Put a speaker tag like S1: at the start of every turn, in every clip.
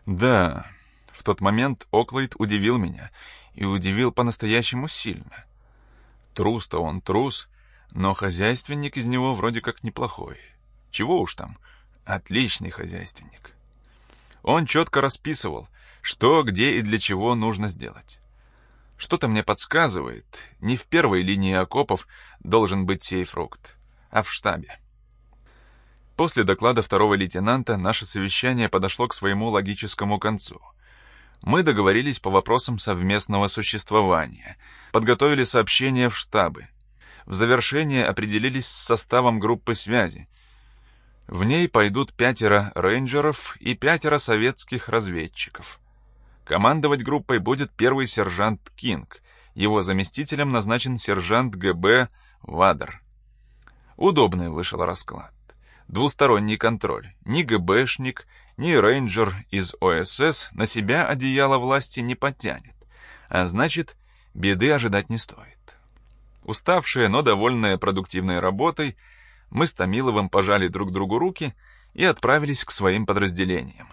S1: Да, в тот момент Оклайд удивил меня, и удивил по-настоящему сильно. Трус-то он трус, но хозяйственник из него вроде как неплохой. Чего уж там, отличный хозяйственник. Он четко расписывал, что, где и для чего нужно сделать. Что-то мне подсказывает, не в первой линии окопов должен быть сей фрукт, а в штабе. После доклада второго лейтенанта наше совещание подошло к своему логическому концу. Мы договорились по вопросам совместного существования, подготовили сообщения в штабы. В завершение определились с составом группы связи. В ней пойдут 5 рейнджеров и 5 советских разведчиков. Командовать группой будет первый сержант Кинг. Его заместителем назначен сержант ГБ Вадер. Удобный вышел расклад. Двусторонний контроль. Ни ГБшник, ни рейнджер из ОСС на себя одеяло власти не подтянет. А значит, беды ожидать не стоит. Уставшие, но довольные продуктивной работой, мы с Томиловым пожали друг другу руки и отправились к своим подразделениям.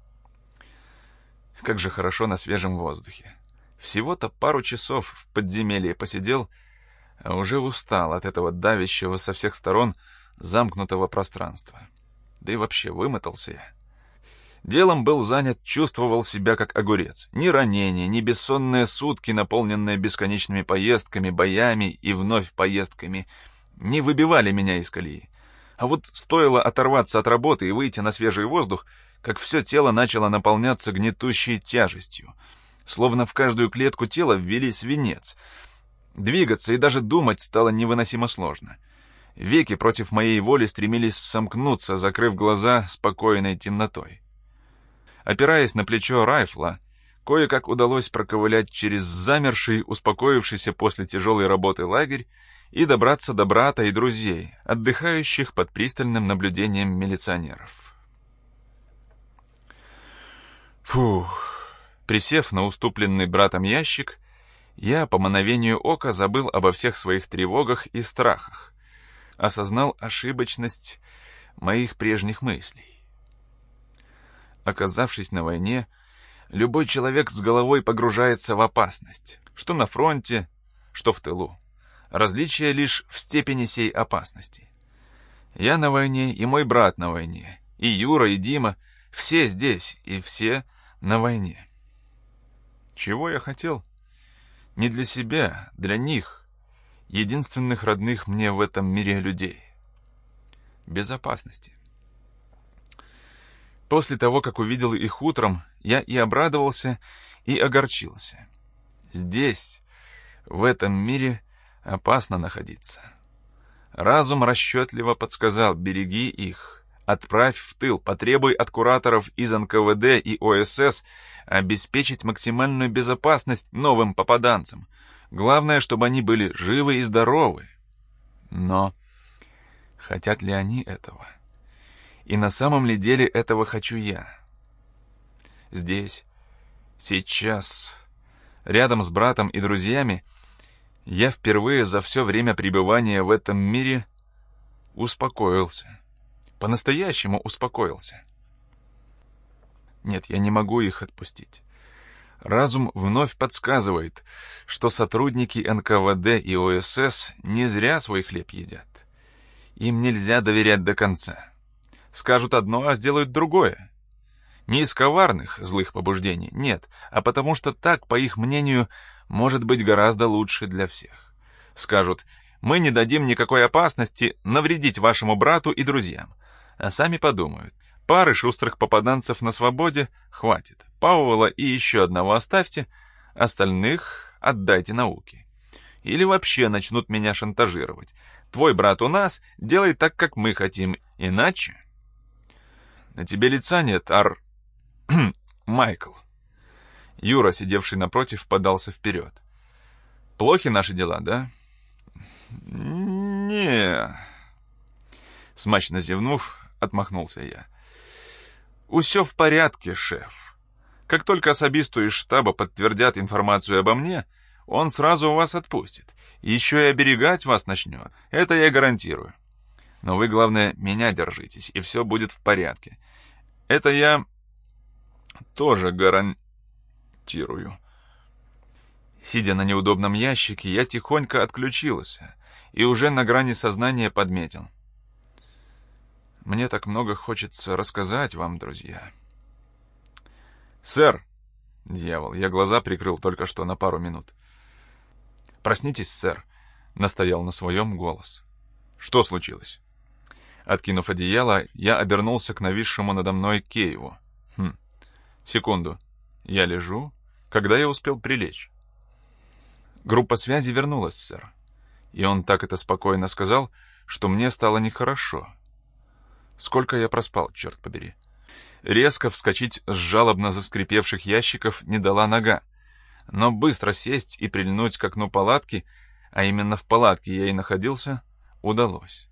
S1: Как же хорошо на свежем воздухе. Всего-то пару часов в подземелье посидел, а уже устал от этого давящего со всех сторон замкнутого пространства. Да и вообще вымотался я. Делом был занят, чувствовал себя как огурец. Ни ранения, ни бессонные сутки, наполненные бесконечными поездками, боями и вновь поездками, не выбивали меня из колеи. А вот стоило оторваться от работы и выйти на свежий воздух, как все тело начало наполняться гнетущей тяжестью. Словно в каждую клетку тела ввели свинец. Двигаться и даже думать стало невыносимо сложно. Веки против моей воли стремились сомкнуться, закрыв глаза спокойной темнотой. Опираясь на плечо райфла, кое-как удалось проковылять через замерший, успокоившийся после тяжелой работы лагерь и добраться до брата и друзей, отдыхающих под пристальным наблюдением милиционеров. Фух. Присев на уступленный братом ящик, я по мановению ока забыл обо всех своих тревогах и страхах, осознал ошибочность моих прежних мыслей. Оказавшись на войне, любой человек с головой погружается в опасность, что на фронте, что в тылу. Различие лишь в степени сей опасности. Я на войне, и мой брат на войне, и Юра, и Дима, все здесь, и все на войне. Чего я хотел? Не для себя, для них, единственных родных мне в этом мире людей. Безопасности. После того, как увидел их утром, я и обрадовался, и огорчился. Здесь, в этом мире, опасно находиться. Разум расчетливо подсказал: береги их, отправь в тыл, потребуй от кураторов из НКВД и ОСС обеспечить максимальную безопасность новым попаданцам. Главное, чтобы они были живы и здоровы. Но хотят ли они этого? И на самом ли деле этого хочу я? Здесь, сейчас, рядом с братом и друзьями, я впервые за все время пребывания в этом мире успокоился. По-настоящему успокоился. Нет, я не могу их отпустить. Разум вновь подсказывает, что сотрудники НКВД и ОСС не зря свой хлеб едят. Им нельзя доверять до конца. Скажут одно, а сделают другое. Не из коварных, злых побуждений, нет, а потому что так, по их мнению, может быть гораздо лучше для всех. Скажут: мы не дадим никакой опасности навредить вашему брату и друзьям. А сами подумают: пары шустрых попаданцев на свободе хватит. Пауэлла и еще одного оставьте, остальных отдайте науке. Или вообще начнут меня шантажировать. Твой брат у нас, делай так, как мы хотим, иначе... На тебе лица нет, Майкл. Юра, сидевший напротив, подался вперед. Плохи наши дела, да? Не. Смачно зевнув, отмахнулся я. Усё в порядке, шеф. Как только особисту из штаба подтвердят информацию обо мне, он сразу вас отпустит. Еще и оберегать вас начнет. Это я гарантирую. Но вы, главное, меня держитесь, и все будет в порядке. Это я Тоже гарантирую. Сидя на неудобном ящике, я тихонько отключился и уже на грани сознания подметил. Мне так много хочется рассказать вам, друзья. Сэр! Дьявол, я глаза прикрыл только что на пару минут. Проснитесь, сэр, настоял на своем голос. Что случилось? Откинув одеяло, я обернулся к нависшему надо мной Кейву. Секунду. Я лежу, когда я успел прилечь. Группа связи вернулась, сэр. И он так это спокойно сказал, что мне стало нехорошо. Сколько я проспал, черт побери. Резко вскочить с жалобно заскрипевших ящиков не дала нога, но быстро сесть и прильнуть к окну палатки, а именно в палатке я и находился, удалось.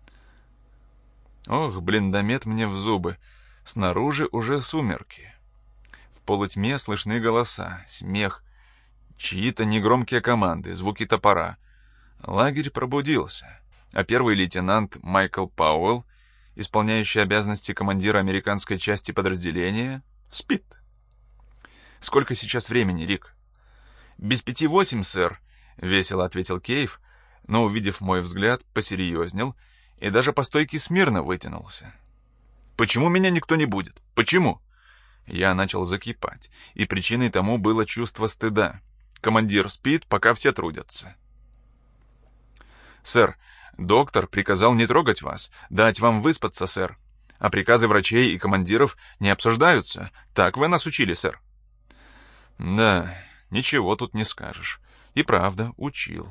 S1: Ох, блиндомет мне в зубы. Снаружи уже сумерки. В полутьме слышны голоса, смех, чьи-то негромкие команды, звуки топора. Лагерь пробудился, а первый лейтенант Майкл Пауэлл, исполняющий обязанности командира американской части подразделения, спит. «Сколько сейчас времени, Рик?» «Без 5:08, сэр», — весело ответил Кейв, но, увидев мой взгляд, посерьезнел и даже по стойке смирно вытянулся. «Почему меня никто не будет? Почему?» Я начал закипать, и причиной тому было чувство стыда. Командир спит, пока все трудятся. «Сэр, доктор приказал не трогать вас, дать вам выспаться, сэр. А приказы врачей и командиров не обсуждаются. Так вы нас учили, сэр». «Да, ничего тут не скажешь. И правда, учил».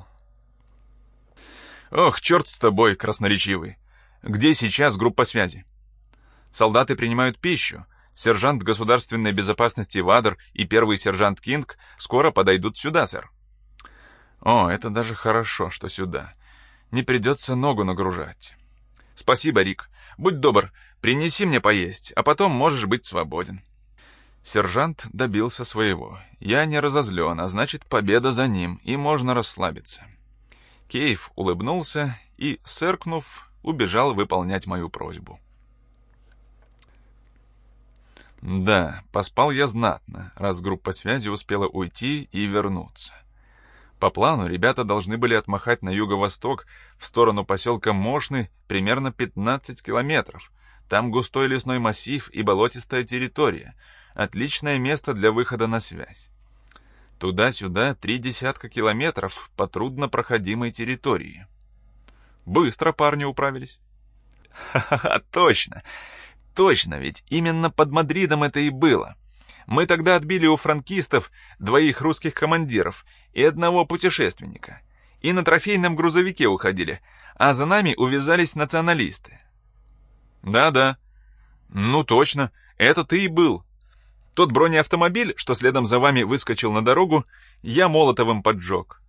S1: «Ох, черт с тобой, красноречивый. Где сейчас группа связи?» «Солдаты принимают пищу. Сержант государственной безопасности Вадер и первый сержант Кинг скоро подойдут сюда, сэр». «О, это даже хорошо, что сюда. Не придется ногу нагружать». «Спасибо, Рик. Будь добр, принеси мне поесть, а потом можешь быть свободен». Сержант добился своего. Я не разозлен, а значит, победа за ним, и можно расслабиться. Кейв улыбнулся и, сыркнув, убежал выполнять мою просьбу. Да, поспал я знатно, раз группа связи успела уйти и вернуться. По плану ребята должны были отмахать на юго-восток в сторону поселка Мошны примерно 15 километров. Там густой лесной массив и болотистая территория. Отличное место для выхода на связь. Туда-сюда 30 километров по труднопроходимой территории. Быстро парни управились. Ха-ха-ха, точно! Точно, ведь именно под Мадридом это и было. Мы тогда отбили у франкистов 2 русских командиров и 1 путешественника. И на трофейном грузовике уходили, а за нами увязались националисты. Да-да. Ну точно, это ты и был. Тот бронеавтомобиль, что следом за вами выскочил на дорогу, я молотовым поджег.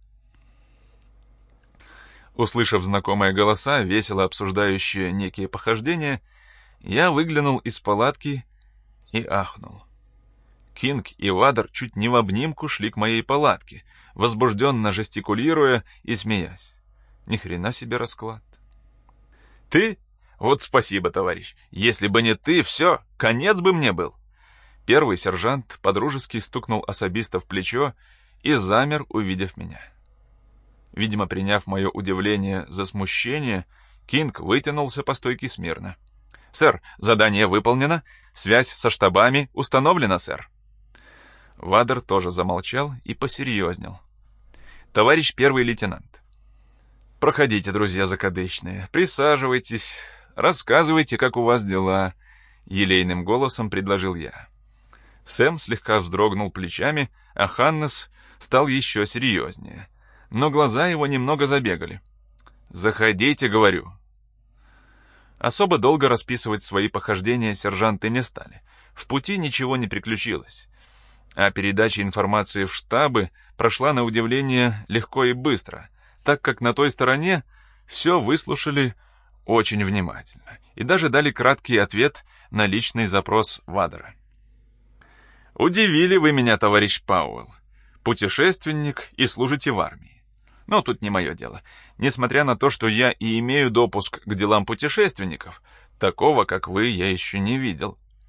S1: Услышав знакомые голоса, весело обсуждающие некие похождения, я выглянул из палатки и ахнул. Кинг и Вадер чуть не в обнимку шли к моей палатке, возбужденно жестикулируя и смеясь. Ни хрена себе расклад. «Ты? Вот спасибо, товарищ. Если бы не ты, все, конец бы мне был». Первый сержант подружески стукнул особиста в плечо и замер, увидев меня. Видимо, приняв мое удивление за смущение, Кинг вытянулся по стойке смирно. «Сэр, задание выполнено. Связь со штабами установлена, сэр». Вадер тоже замолчал и посерьезнел. «Товарищ первый лейтенант». «Проходите, друзья закадычные, присаживайтесь, рассказывайте, как у вас дела», — елейным голосом предложил я. Сэм слегка вздрогнул плечами, а Ханнес стал еще серьезнее, но глаза его немного забегали. «Заходите, — говорю». Особо долго расписывать свои похождения сержанты не стали. В пути ничего не приключилось. А передача информации в штабы прошла на удивление легко и быстро, так как на той стороне все выслушали очень внимательно и даже дали краткий ответ на личный запрос Вадера. «Удивили вы меня, товарищ Пауэлл. Путешественник и служите в армии. Но тут не мое дело. Несмотря на то, что я и имею допуск к делам путешественников, такого, как вы, я еще не видел.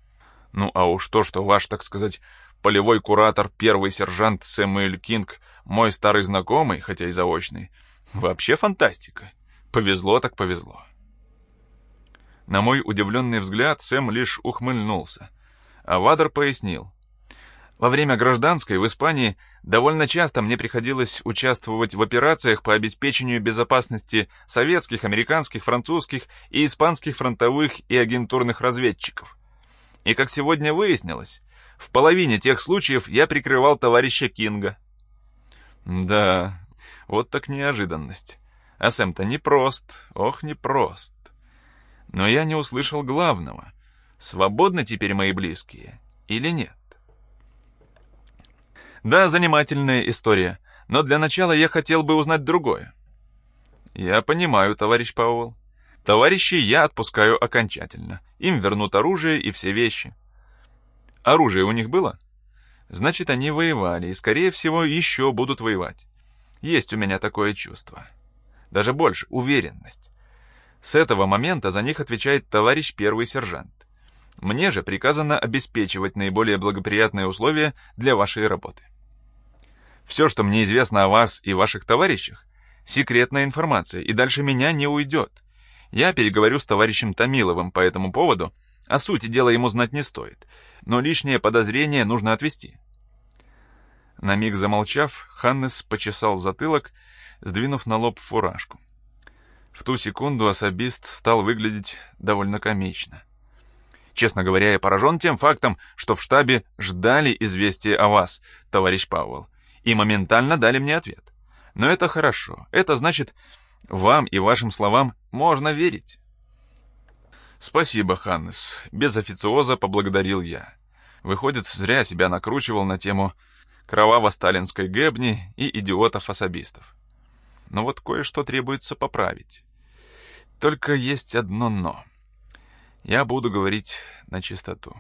S1: Ну а уж то, что ваш, так сказать, полевой куратор, первый сержант Сэмюэль Кинг, мой старый знакомый, хотя и заочный, вообще фантастика. Повезло так повезло. На мой удивленный взгляд Сэм лишь ухмыльнулся, а Вадер пояснил. Во время гражданской в Испании довольно часто мне приходилось участвовать в операциях по обеспечению безопасности советских, американских, французских и испанских фронтовых и агентурных разведчиков. И как сегодня выяснилось, в половине тех случаев я прикрывал товарища Кинга. Да, вот так неожиданность. А Сэм-то непрост, ох, непрост. Но я не услышал главного. Свободны теперь мои близкие или нет? Да, занимательная история, но для начала я хотел бы узнать другое. Я понимаю, товарищ Пауэлл. Товарищей я отпускаю окончательно. Им вернут оружие и все вещи. Оружие у них было? Значит, они воевали и, скорее всего, еще будут воевать. Есть у меня такое чувство. Даже больше, уверенность. С этого момента за них отвечает товарищ первый сержант. Мне же приказано обеспечивать наиболее благоприятные условия для вашей работы. Все, что мне известно о вас и ваших товарищах, секретная информация, и дальше меня не уйдет. Я переговорю с товарищем Томиловым по этому поводу, о сути дела ему знать не стоит, но лишнее подозрение нужно отвести. На миг замолчав, Ханнес почесал затылок, сдвинув на лоб фуражку. В ту секунду особист стал выглядеть довольно комично. Честно говоря, я поражен тем фактом, что в штабе ждали известия о вас, товарищ Пауэлл, и моментально дали мне ответ. Но это хорошо. Это значит, вам и вашим словам можно верить. Спасибо, Ханнес. Без официоза поблагодарил я. Выходит, зря себя накручивал на тему кроваво-сталинской гэбни и идиотов-особистов. Но вот кое-что требуется поправить. Только есть одно «но». Я буду говорить на чистоту.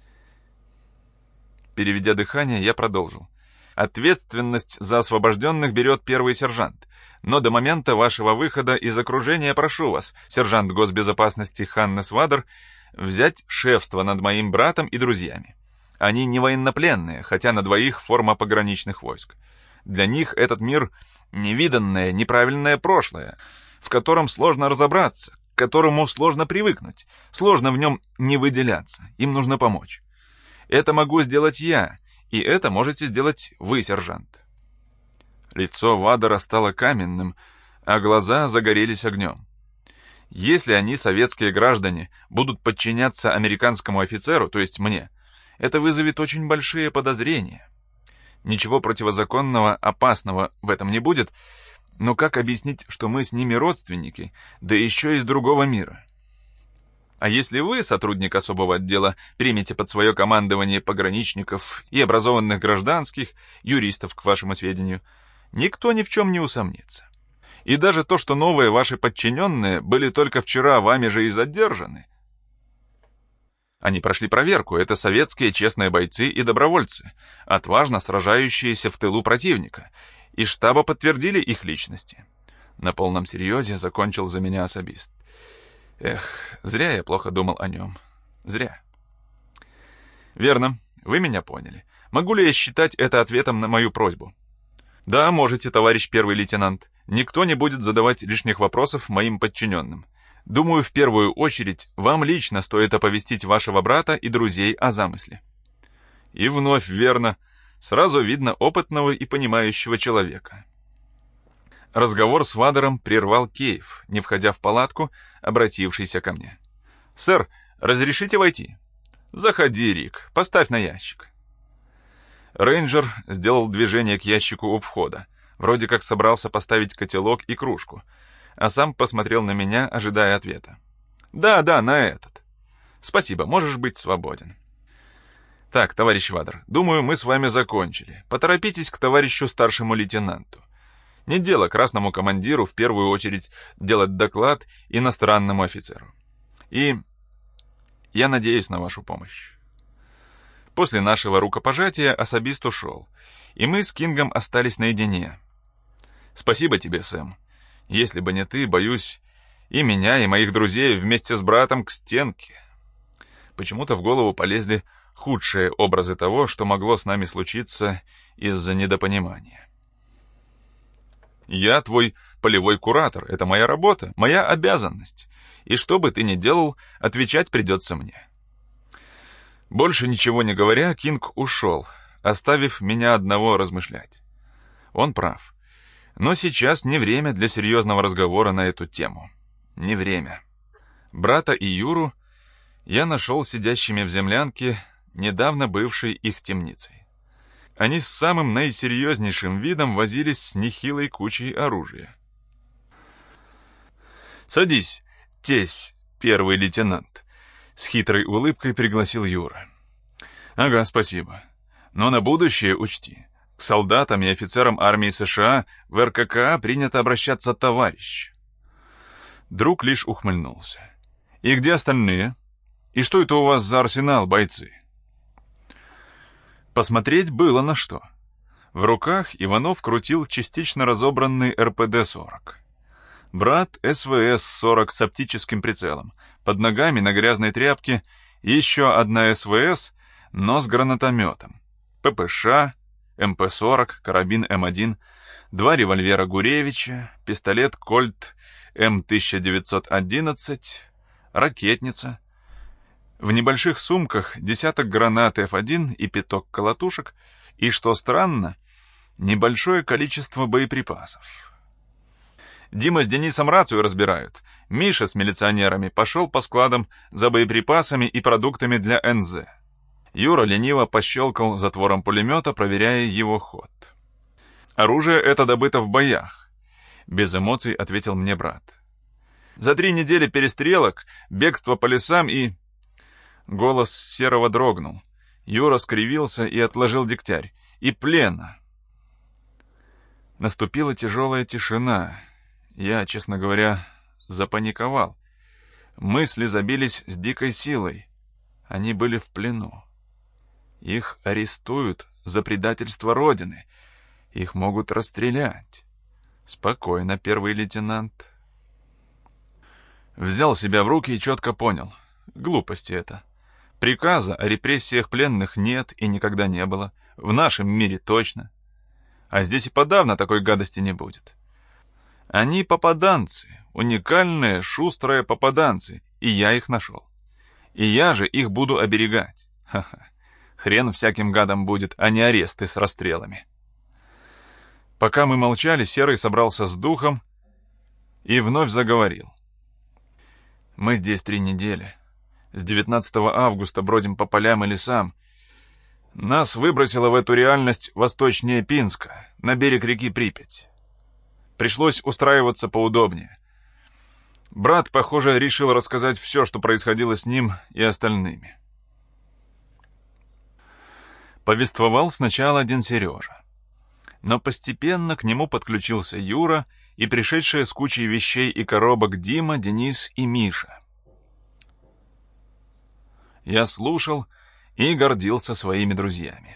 S1: Переведя дыхание, я продолжил. Ответственность за освобожденных берет первый сержант. Но до момента вашего выхода из окружения прошу вас, сержант госбезопасности Ханнес Вадер, взять шефство над моим братом и друзьями. Они не военнопленные, хотя на двоих форма пограничных войск. Для них этот мир — невиданное, неправильное прошлое, в котором сложно разобраться, к которому сложно привыкнуть, сложно в нем не выделяться, им нужно помочь. Это могу сделать я, и это можете сделать вы, сержант. Лицо Вадера стало каменным, а глаза загорелись огнем. Если они, советские граждане, будут подчиняться американскому офицеру, то есть мне, это вызовет очень большие подозрения. Ничего противозаконного, опасного в этом не будет, но как объяснить, что мы с ними родственники, да еще из другого мира? А если вы, сотрудник особого отдела, примете под свое командование пограничников и образованных гражданских, юристов, к вашему сведению, никто ни в чем не усомнится. И даже то, что новые ваши подчиненные были только вчера вами же и задержаны. Они прошли проверку, это советские честные бойцы и добровольцы, отважно сражающиеся в тылу противника, и штаба подтвердили их личности. На полном серьезе закончил за меня особист. Эх, зря я плохо думал о нем. Зря. Верно, вы меня поняли. Могу ли я считать это ответом на мою просьбу? Да, можете, товарищ первый лейтенант. Никто не будет задавать лишних вопросов моим подчиненным. Думаю, в первую очередь, вам лично стоит оповестить вашего брата и друзей о замысле. И вновь верно. Сразу видно опытного и понимающего человека. Разговор с Вадером прервал Кейв, не входя в палатку, обратившийся ко мне. «Сэр, разрешите войти?» «Заходи, Рик, поставь на ящик». Рейнджер сделал движение к ящику у входа, вроде как собрался поставить котелок и кружку, а сам посмотрел на меня, ожидая ответа. «Да, на этот. Спасибо, можешь быть свободен». «Так, товарищ Вадер, думаю, мы с вами закончили. Поторопитесь к товарищу старшему лейтенанту. Не дело красному командиру в первую очередь делать доклад иностранному офицеру. И я надеюсь на вашу помощь». После нашего рукопожатия особист ушел, и мы с Кингом остались наедине. «Спасибо тебе, Сэм. Если бы не ты, боюсь, и меня, и моих друзей вместе с братом к стенке». Почему-то в голову полезли худшие образы того, что могло с нами случиться из-за недопонимания. Я твой полевой куратор, это моя работа, моя обязанность, и что бы ты ни делал, отвечать придется мне. Больше ничего не говоря, Кинг ушел, оставив меня одного размышлять. Он прав. Но сейчас не время для серьезного разговора на эту тему. Не время. Брата и Юру я нашел сидящими в землянке, недавно бывшей их темницей. Они с самым наисерьезнейшим видом возились с нехилой кучей оружия. «Садись, тесь, первый лейтенант», — с хитрой улыбкой пригласил Юра. «Ага, спасибо. Но на будущее учти. К солдатам и офицерам армии США в РККА принято обращаться товарищ». Друг лишь ухмыльнулся. «И где остальные? И что это у вас за арсенал, бойцы?» Посмотреть было на что. В руках Иванов крутил частично разобранный РПД-40. Брат СВС-40 с оптическим прицелом. Под ногами на грязной тряпке еще одна СВС, но с гранатометом. ППШ, МП-40, карабин М1, 2 револьвера Гуревича, пистолет Кольт М1911, ракетница. В небольших сумках десяток гранат F1 и пяток колотушек, и, что странно, небольшое количество боеприпасов. Дима с Денисом рацию разбирают. Миша с милиционерами пошел по складам за боеприпасами и продуктами для НЗ. Юра лениво пощелкал затвором пулемета, проверяя его ход. «Оружие это добыто в боях», — без эмоций ответил мне брат. «За 3 недели перестрелок, бегство по лесам и...» Голос Серого дрогнул. Юра скривился и отложил дегтярь. «И плена». Наступила тяжелая тишина. Я, честно говоря, запаниковал. Мысли забились с дикой силой. Они были в плену. Их арестуют за предательство Родины. Их могут расстрелять. Спокойно, первый лейтенант. Взял себя в руки и четко понял. Глупости это. Приказа о репрессиях пленных нет и никогда не было. В нашем мире точно. А здесь и подавно такой гадости не будет. Они попаданцы, уникальные, шустрые попаданцы, и я их нашел. И я же их буду оберегать. Ха-ха. Хрен всяким гадам будет, а не аресты с расстрелами. Пока мы молчали, Серый собрался с духом и вновь заговорил. Мы здесь 3 недели. С 19 августа бродим по полям и лесам. Нас выбросило в эту реальность восточнее Пинска, на берег реки Припять. Пришлось устраиваться поудобнее. Брат, похоже, решил рассказать все, что происходило с ним и остальными. Повествовал сначала один Сережа. Но постепенно к нему подключился Юра и пришедшие с кучей вещей и коробок Дима, Денис и Миша. Я слушал и гордился своими друзьями.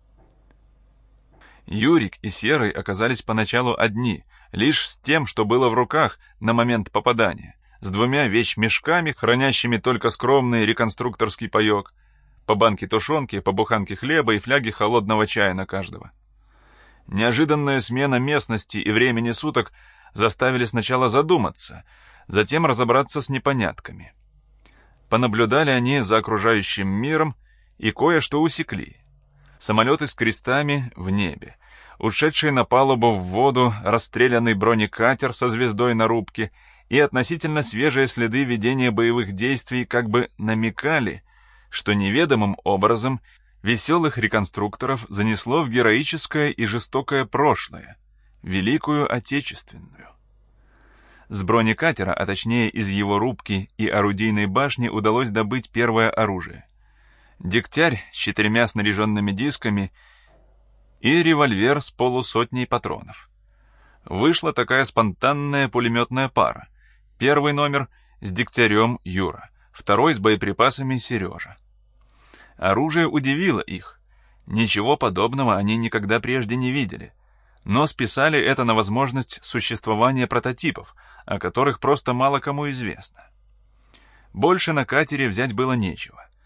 S1: Юрик и Серый оказались поначалу одни, лишь с тем, что было в руках на момент попадания, с 2 вещмешками, хранящими только скромный реконструкторский паёк, по банке тушенки, по буханке хлеба и фляге холодного чая на каждого. Неожиданная смена местности и времени суток заставили сначала задуматься, затем разобраться с непонятками. Понаблюдали они за окружающим миром и кое-что усекли. Самолеты с крестами в небе, ушедший на палубу в воду расстрелянный бронекатер со звездой на рубке и относительно свежие следы ведения боевых действий как бы намекали, что неведомым образом веселых реконструкторов занесло в героическое и жестокое прошлое, Великую Отечественную. С бронекатера, а точнее из его рубки и орудийной башни, удалось добыть первое оружие. Дегтярь с 4 снаряженными дисками и револьвер с 50 патронов. Вышла такая спонтанная пулеметная пара. Первый номер с Дегтярем Юра, второй с боеприпасами Сережа. Оружие удивило их. Ничего подобного они никогда прежде не видели. Но списали это на возможность существования прототипов, о которых просто мало кому известно. Больше на катере взять было нечего.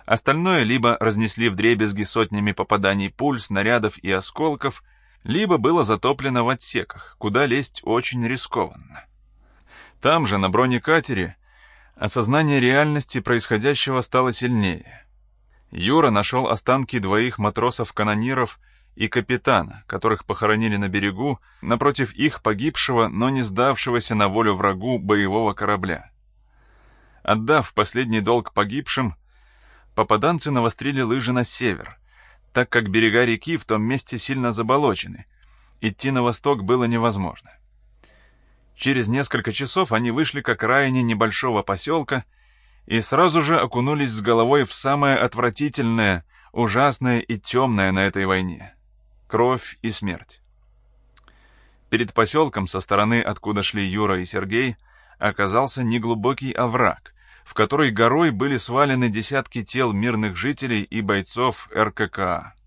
S1: Остальное либо разнесли вдребезги сотнями попаданий пуль, снарядов и осколков, либо было затоплено в отсеках, куда лезть очень рискованно. Там же, на бронекатере, осознание реальности происходящего стало сильнее. Юра нашел останки 2 матросов-канониров и капитана, которых похоронили на берегу, напротив их погибшего, но не сдавшегося на волю врагу боевого корабля. Отдав последний долг погибшим, попаданцы навострили лыжи на север, так как берега реки в том месте сильно заболочены. Идти на восток было невозможно. Через несколько часов они вышли к окраине небольшого поселка и сразу же окунулись с головой в самое отвратительное, ужасное и темное на этой войне — кровь и смерть. Перед поселком, со стороны, откуда шли Юра и Сергей, оказался неглубокий овраг, в который горой были свалены десятки тел мирных жителей и бойцов РККА.